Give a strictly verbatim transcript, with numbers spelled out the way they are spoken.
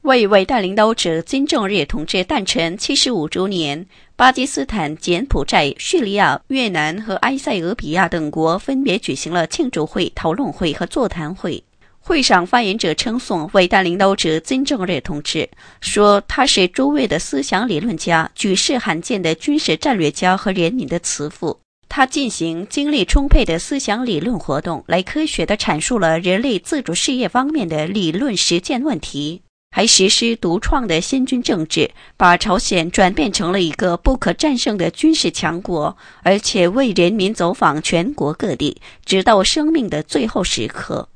为伟大领导者金正日同志诞辰七十五周年，巴基斯坦、柬埔寨、叙利亚、越南和埃塞俄比亚等国分别举行了庆祝会、讨论会和座谈会。会上发言者称颂伟大领导者金正日同志，说他是诸位的思想理论家、举世罕见的军事战略家和人民的慈父。他进行精力充沛的思想理论活动，来科学地阐述了人类自主事业方面的理论实践问题，还实施独创的先军政治，把朝鲜转变成了一个不可战胜的军事强国，而且为人民走访全国各地，直到生命的最后时刻。